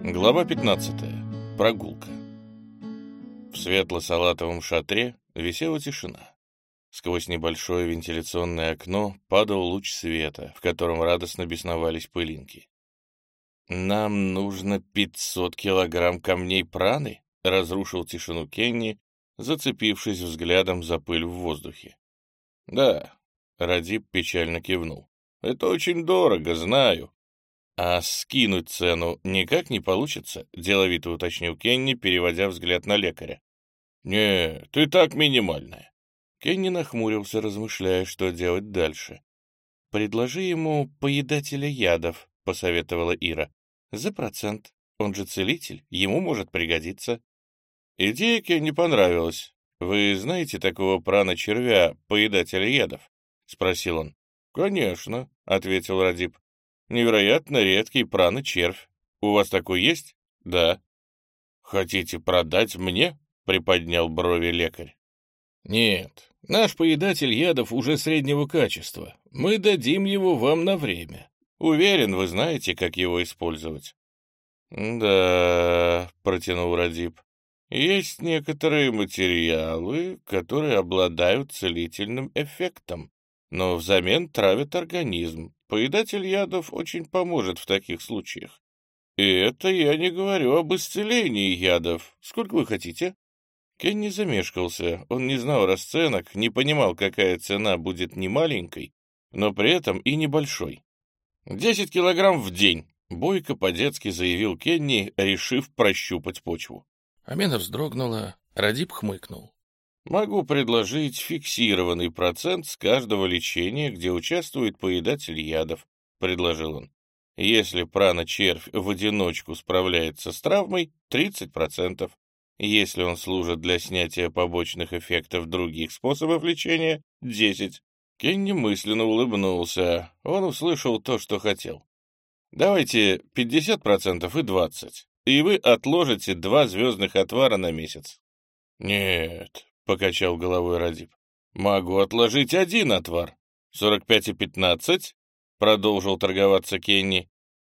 Глава 15. Прогулка. В светло-салатовом шатре висела тишина. Сквозь небольшое вентиляционное окно падал луч света, в котором радостно бесновались пылинки. «Нам нужно 500 килограмм камней праны?» — разрушил тишину Кенни, зацепившись взглядом за пыль в воздухе. «Да», — Радип печально кивнул. «Это очень дорого, знаю». «А скинуть цену никак не получится?» — деловито уточнил Кенни, переводя взгляд на лекаря. «Нет, и так минимальная». Кенни нахмурился, размышляя, что делать дальше. «Предложи ему поедателя ядов», — посоветовала Ира. «За процент. Он же целитель, ему может пригодиться». Идея Кенни понравилась. «Вы знаете такого прана-червя, поедателя ядов?» — спросил он. «Конечно», — ответил Радип. «Невероятно редкий прана-червь. У вас такой есть?» «Да». «Хотите продать мне?» — приподнял брови лекарь. «Нет, наш поедатель ядов уже среднего качества. Мы дадим его вам на время. Уверен, вы знаете, как его использовать». «Да», — протянул Радип, — «есть некоторые материалы, которые обладают целительным эффектом, но взамен травят организм. Поедатель ядов очень поможет в таких случаях. И это я не говорю об исцелении ядов. Сколько вы хотите?» Кенни замешкался. Он не знал расценок, не понимал, какая цена будет не маленькой, но при этом и небольшой. 10 килограмм в день», — бойко по-детски заявил Кенни, решив прощупать почву. Амина вздрогнула, Радип хмыкнул. «Могу предложить фиксированный процент с каждого лечения, где участвует поедатель ядов», — предложил он. «Если прана-червь в одиночку справляется с травмой, 30%. Если он служит для снятия побочных эффектов других способов лечения, 10%. Кенни мысленно улыбнулся. Он услышал то, что хотел. «Давайте 50% и 20%, и вы отложите 2 звездных отвара на месяц». «Нет», — покачал головой Радип. «Могу отложить 1 отвар. 45 и 15?» — продолжил торговаться Кенни.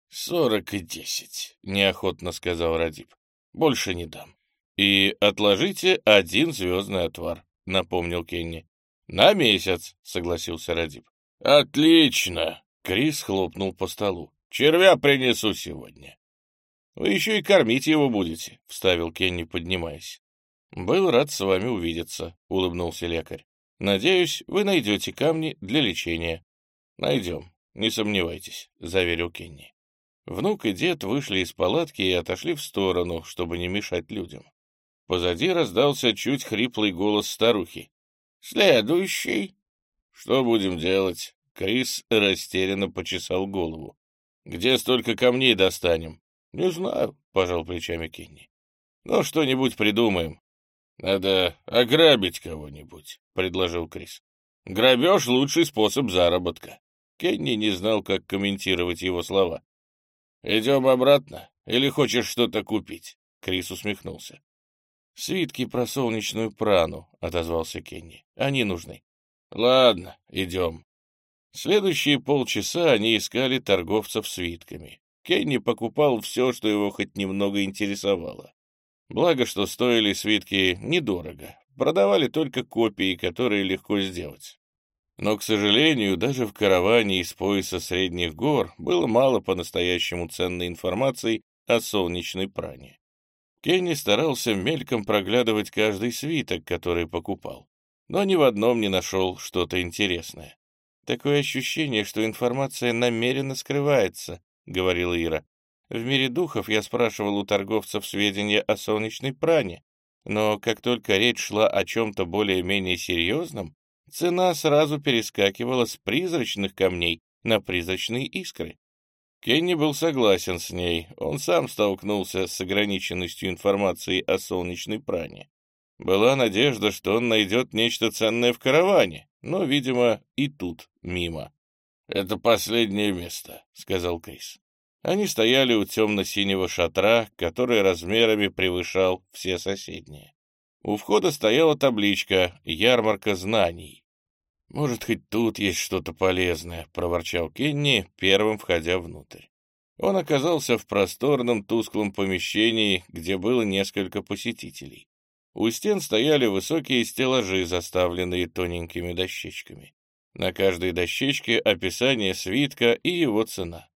40 и 10, — неохотно сказал Радип. «Больше не дам». «И отложите 1 звездный отвар», — напомнил Кенни. «На месяц», — согласился Радип. «Отлично!» — Крис хлопнул по столу. «Червя принесу сегодня». «Вы еще и кормить его будете», — вставил Кенни, поднимаясь. «Был рад с вами увидеться», — улыбнулся лекарь. «Надеюсь, вы найдете камни для лечения». «Найдем, не сомневайтесь», — заверил Кенни. Внук и дед вышли из палатки и отошли в сторону, чтобы не мешать людям. Позади раздался чуть хриплый голос старухи. «Следующий». «Что будем делать?» Крис растерянно почесал голову. «Где столько камней достанем?» «Не знаю», — пожал плечами Кенни. «Но что-нибудь придумаем». «Надо ограбить кого-нибудь», — предложил Крис. «Грабеж — лучший способ заработка». Кенни не знал, как комментировать его слова. «Идем обратно? Или хочешь что-то купить?» Крис усмехнулся. «Свитки про солнечную прану», — отозвался Кенни. «Они нужны». «Ладно, идем». Следующие полчаса они искали торговцев свитками. Кенни покупал все, что его хоть немного интересовало. Благо, что стоили свитки недорого. Продавали только копии, которые легко сделать. Но, к сожалению, даже в караване из пояса Средних гор было мало по-настоящему ценной информации о солнечной пране. Кенни старался мельком проглядывать каждый свиток, который покупал, но ни в одном не нашел что-то интересное. «Такое ощущение, что информация намеренно скрывается», — говорила Ира. «В мире духов я спрашивал у торговцев сведения о солнечной пране, но как только речь шла о чем-то более-менее серьезном, цена сразу перескакивала с призрачных камней на призрачные искры». Кенни был согласен с ней, он сам столкнулся с ограниченностью информации о солнечной пране. Была надежда, что он найдет нечто ценное в караване, но, видимо, и тут мимо. «Это последнее место», — сказал Крис. Они стояли у темно-синего шатра, который размерами превышал все соседние. У входа стояла табличка «Ярмарка знаний». «Может, хоть тут есть что-то полезное», — проворчал Кенни, первым входя внутрь. Он оказался в просторном тусклом помещении, где было несколько посетителей. У стен стояли высокие стеллажи, заставленные тоненькими дощечками. На каждой дощечке описание свитка и его цена.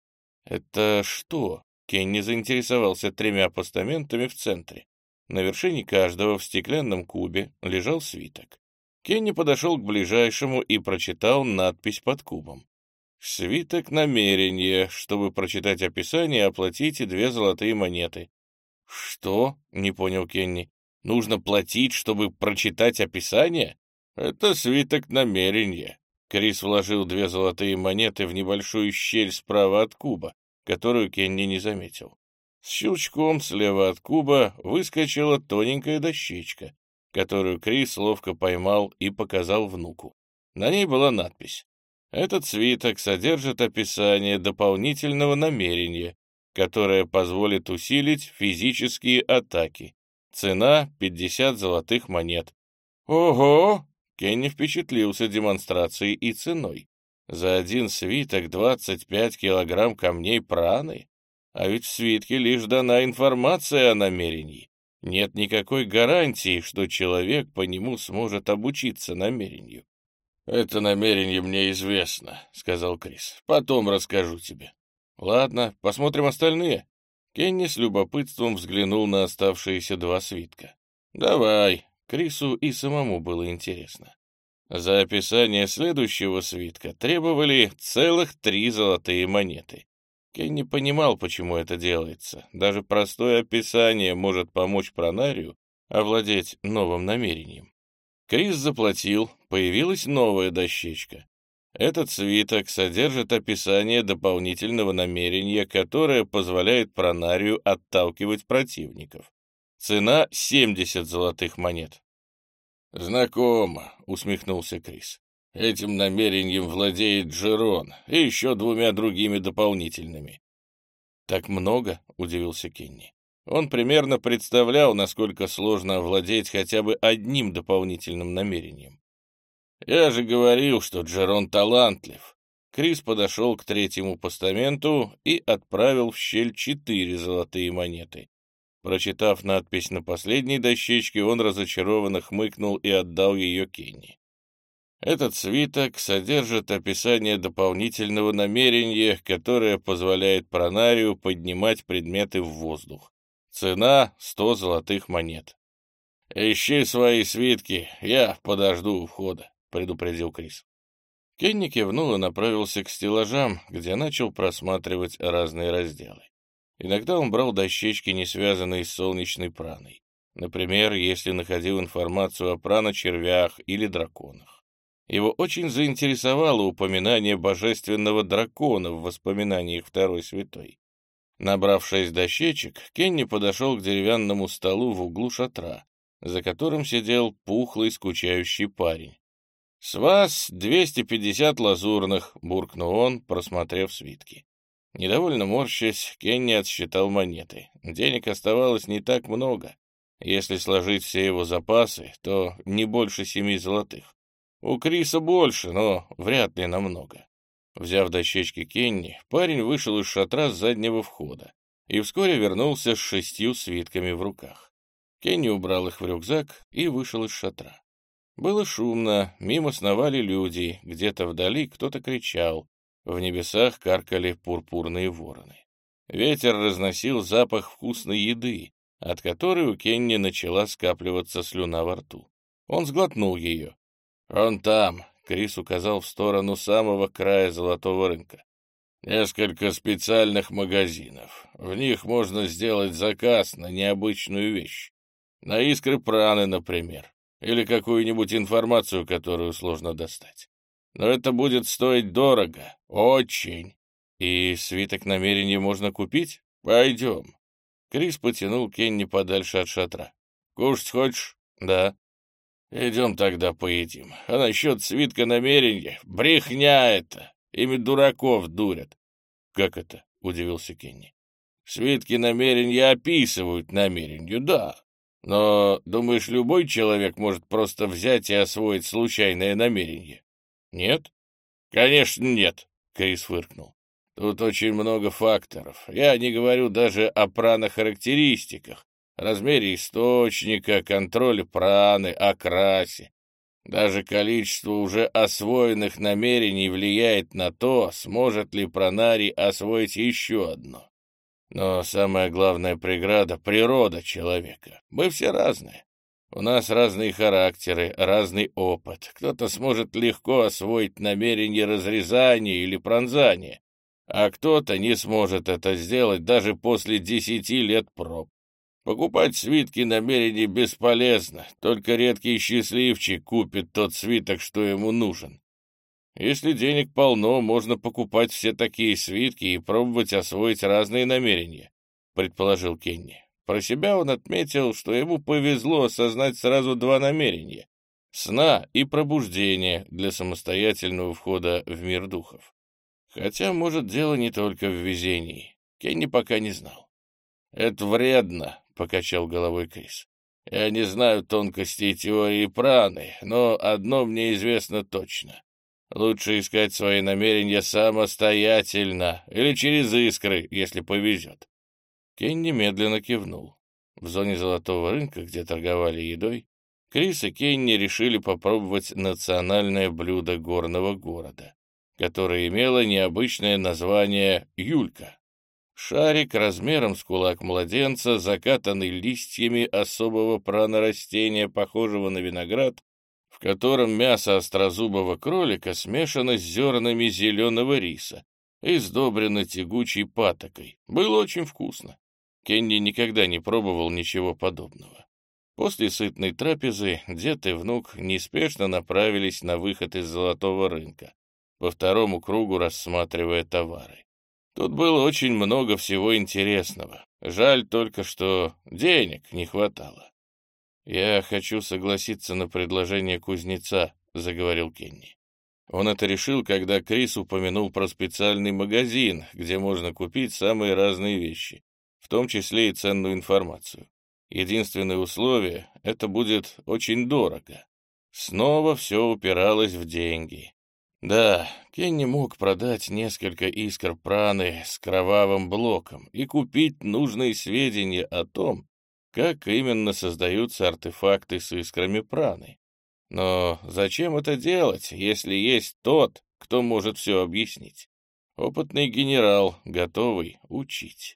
«Это что?» — Кенни заинтересовался 3 постаментами в центре. На вершине каждого в стеклянном кубе лежал свиток. Кенни подошел к ближайшему и прочитал надпись под кубом. «Свиток намерения. Чтобы прочитать описание, оплатите 2 золотые монеты». «Что?» — не понял Кенни. «Нужно платить, чтобы прочитать описание?» «Это свиток намерения». Крис вложил 2 золотые монеты в небольшую щель справа от куба, которую Кенни не заметил. С щелчком слева от куба выскочила тоненькая дощечка, которую Крис ловко поймал и показал внуку. На ней была надпись: «Этот свиток содержит описание дополнительного намерения, которое позволит усилить физические атаки. Цена — 50 золотых монет». «Ого!» — Кенни впечатлился демонстрацией и ценой. За один свиток 25 килограмм камней праны? А ведь в свитке лишь дана информация о намерении. Нет никакой гарантии, что человек по нему сможет обучиться намерению. «Это намерение мне известно», — сказал Крис. «Потом расскажу тебе». «Ладно, посмотрим остальные». Кенни с любопытством взглянул на оставшиеся 2 свитка. «Давай». Крису и самому было интересно. За описание следующего свитка требовали целых 3 золотые монеты. Кенни понимал, почему это делается. Даже простое описание может помочь пронарию овладеть новым намерением. Крис заплатил, появилась новая дощечка. Этот свиток содержит описание дополнительного намерения, которое позволяет пронарию отталкивать противников. Цена — 70 золотых монет. «Знакомо», — усмехнулся Крис. «Этим намерением владеет Джерон и еще 2 другими дополнительными». «Так много?» — удивился Кенни. Он примерно представлял, насколько сложно овладеть хотя бы одним дополнительным намерением. «Я же говорил, что Джерон талантлив». Крис подошел к 3-му постаменту и отправил в щель 4 золотые монеты. Прочитав надпись на последней дощечке, он разочарованно хмыкнул и отдал ее Кенни. Этот свиток содержит описание дополнительного намерения, которое позволяет пронарию поднимать предметы в воздух. Цена — 100 золотых монет. «Ищи свои свитки, я подожду у входа», — предупредил Крис. Кенни кивнул и направился к стеллажам, где начал просматривать разные разделы. Иногда он брал дощечки, не связанные с солнечной праной. Например, если находил информацию о праночервях или драконах. Его очень заинтересовало упоминание божественного дракона в воспоминаниях Второй Святой. Набрав 6 дощечек, Кенни подошел к деревянному столу в углу шатра, за которым сидел пухлый, скучающий парень. «С вас 250 лазурных», — буркнул он, просмотрев свитки. Недовольно морщась, Кенни отсчитал монеты. Денег оставалось не так много. Если сложить все его запасы, то не больше 7 золотых. У Криса больше, но вряд ли намного. Взяв дощечки Кенни, парень вышел из шатра с заднего входа и вскоре вернулся с 6 свитками в руках. Кенни убрал их в рюкзак и вышел из шатра. Было шумно, мимо сновали люди, где-то вдали кто-то кричал. В небесах каркали пурпурные вороны. Ветер разносил запах вкусной еды, от которой у Кенни начала скапливаться слюна во рту. Он сглотнул ее. «Он там», — Крис указал в сторону самого края золотого рынка. «Несколько специальных магазинов. В них можно сделать заказ на необычную вещь. На искры праны, например, или какую-нибудь информацию, которую сложно достать. Но это будет стоить дорого, очень. И свиток намерения можно купить? Пойдем». Крис потянул Кенни подальше от шатра. «Кушать хочешь?» «Да». «Идем тогда поедим. А насчет свитка намерения, брехня это. Ими дураков дурят». «Как это?» — удивился Кенни. «Свитки намерения описывают намерению, да. Но, думаешь, любой человек может просто взять и освоить случайное намерение?» «Нет?» «Конечно, нет», — Крис фыркнул. Тут очень много факторов. Я не говорю даже о пранохарактеристиках, размере источника, контроле праны, окрасе. Даже количество уже освоенных намерений влияет на то, сможет ли пранарий освоить еще одно. Но самая главная преграда — природа человека. Мы все разные. У нас разные характеры, разный опыт. Кто-то сможет легко освоить намерение разрезания или пронзания, а кто-то не сможет это сделать даже после 10 лет проб. Покупать свитки намерений бесполезно, только редкий счастливчик купит тот свиток, что ему нужен. Если денег полно, можно покупать все такие свитки и пробовать освоить разные намерения, предположил Кенни. Про себя он отметил, что ему повезло осознать сразу 2 намерения — сна и пробуждения для самостоятельного входа в мир духов. Хотя, может, дело не только в везении. Кенни пока не знал. «Это вредно», — покачал головой Крис. «Я не знаю тонкостей теории праны, но одно мне известно точно. Лучше искать свои намерения самостоятельно или через искры, если повезет». Кенни медленно кивнул. В зоне золотого рынка, где торговали едой, Крис и Кенни решили попробовать национальное блюдо горного города, которое имело необычное название «Юлька». Шарик размером с кулак младенца, закатанный листьями особого пранорастения, похожего на виноград, в котором мясо острозубого кролика смешано с зернами зеленого риса и сдобрено тягучей патокой. Было очень вкусно. Кенни никогда не пробовал ничего подобного. После сытной трапезы дед и внук неспешно направились на выход из золотого рынка, по второму кругу рассматривая товары. Тут было очень много всего интересного. Жаль только, что денег не хватало. «Я хочу согласиться на предложение кузнеца», — заговорил Кенни. Он это решил, когда Крис упомянул про специальный магазин, где можно купить самые разные вещи, в том числе и ценную информацию. Единственное условие — это будет очень дорого. Снова все упиралось в деньги. Да, Кенни мог продать несколько искр праны с кровавым блоком и купить нужные сведения о том, как именно создаются артефакты с искрами праны. Но зачем это делать, если есть тот, кто может все объяснить? Опытный генерал, готовый учить.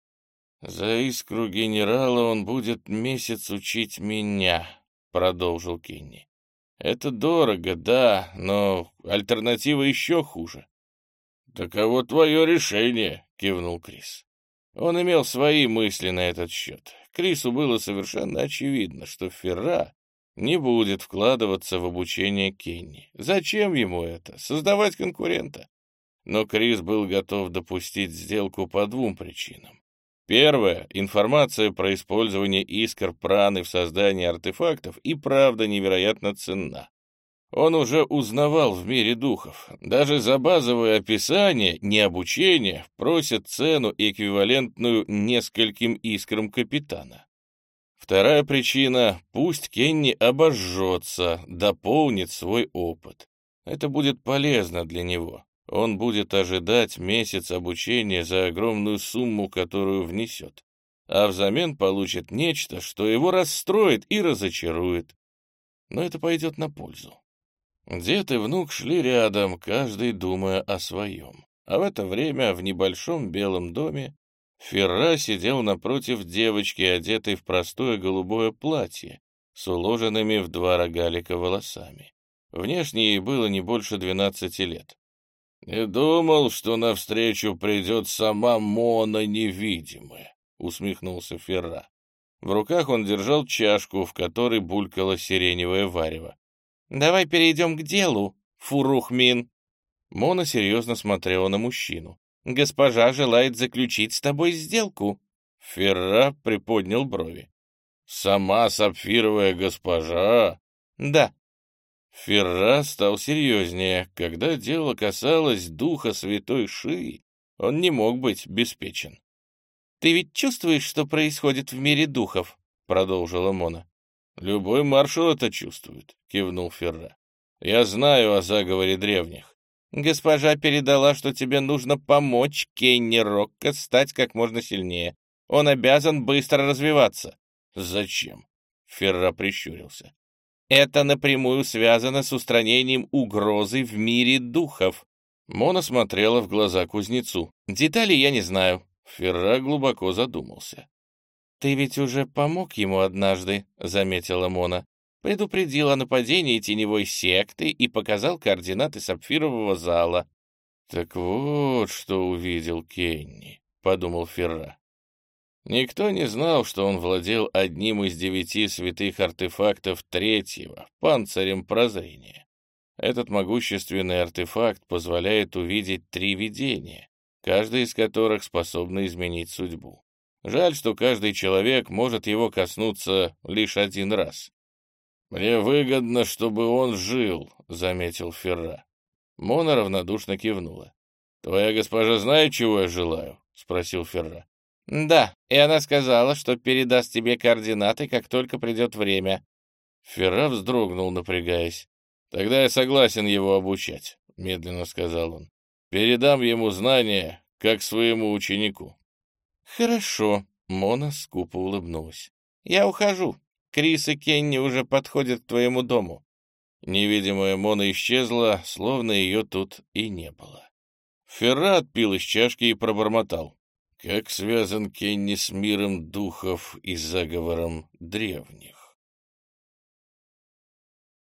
«За искру генерала он будет месяц учить меня», — продолжил Кенни. «Это дорого, да, но альтернатива еще хуже». «Таково твое решение», — кивнул Крис. Он имел свои мысли на этот счет. Крису было совершенно очевидно, что Ферра не будет вкладываться в обучение Кенни. Зачем ему это? Создавать конкурента? Но Крис был готов допустить сделку по 2 причинам. Первое — информация про использование искр праны в создании артефактов и правда невероятно ценна. Он уже узнавал в мире духов. Даже за базовое описание, не обучение, просят цену, эквивалентную нескольким искрам капитана. Вторая причина — пусть Кенни обожжется, дополнит свой опыт. Это будет полезно для него. Он будет ожидать месяц обучения за огромную сумму, которую внесет, а взамен получит нечто, что его расстроит и разочарует. Но это пойдет на пользу. Дед и внук шли рядом, каждый думая о своем. А в это время в небольшом белом доме Ферра сидел напротив девочки, одетой в простое голубое платье, с уложенными в 2 рогалика волосами. Внешне ей было не больше 12 лет. «Не думал, что навстречу придет сама Мона невидимая», — усмехнулся Ферра. В руках он держал чашку, в которой булькало сиреневое варево. «Давай перейдем к делу, Фурухмин». Мона серьезно смотрела на мужчину. «Госпожа желает заключить с тобой сделку». Ферра приподнял брови. «Сама сапфировая госпожа?» «Да». Ферра стал серьезнее. Когда дело касалось духа святой Ши, он не мог быть беспечен. «Ты ведь чувствуешь, что происходит в мире духов?» — продолжила Мона. «Любой маршал это чувствует», — кивнул Ферра. «Я знаю о заговоре древних. Госпожа передала, что тебе нужно помочь Кенни Рокко стать как можно сильнее. Он обязан быстро развиваться». «Зачем?» — Ферра прищурился. «Это напрямую связано с устранением угрозы в мире духов». Мона смотрела в глаза кузнецу. «Деталей я не знаю». Ферра глубоко задумался. «Ты ведь уже помог ему однажды», — заметила Мона. «Предупредил о нападении теневой секты и показал координаты сапфирового зала». «Так вот, что увидел Кенни», — подумал Ферра. Никто не знал, что он владел одним из 9 святых артефактов третьего, панцирем прозрения. Этот могущественный артефакт позволяет увидеть 3 видения, каждое из которых способно изменить судьбу. Жаль, что каждый человек может его коснуться лишь один раз. «Мне выгодно, чтобы он жил», — заметил Ферра. Мона равнодушно кивнула. «Твоя госпожа знает, чего я желаю?» — спросил Ферра. «Да, и она сказала, что передаст тебе координаты, как только придет время». Ферра вздрогнул, напрягаясь. «Тогда я согласен его обучать», — медленно сказал он. «Передам ему знания, как своему ученику». «Хорошо», — Мона скупо улыбнулась. «Я ухожу. Крис и Кенни уже подходят к твоему дому». Невидимая Мона исчезла, словно ее тут и не было. Ферра отпил из чашки и пробормотал. Как связан Кенни с миром духов и заговором древних?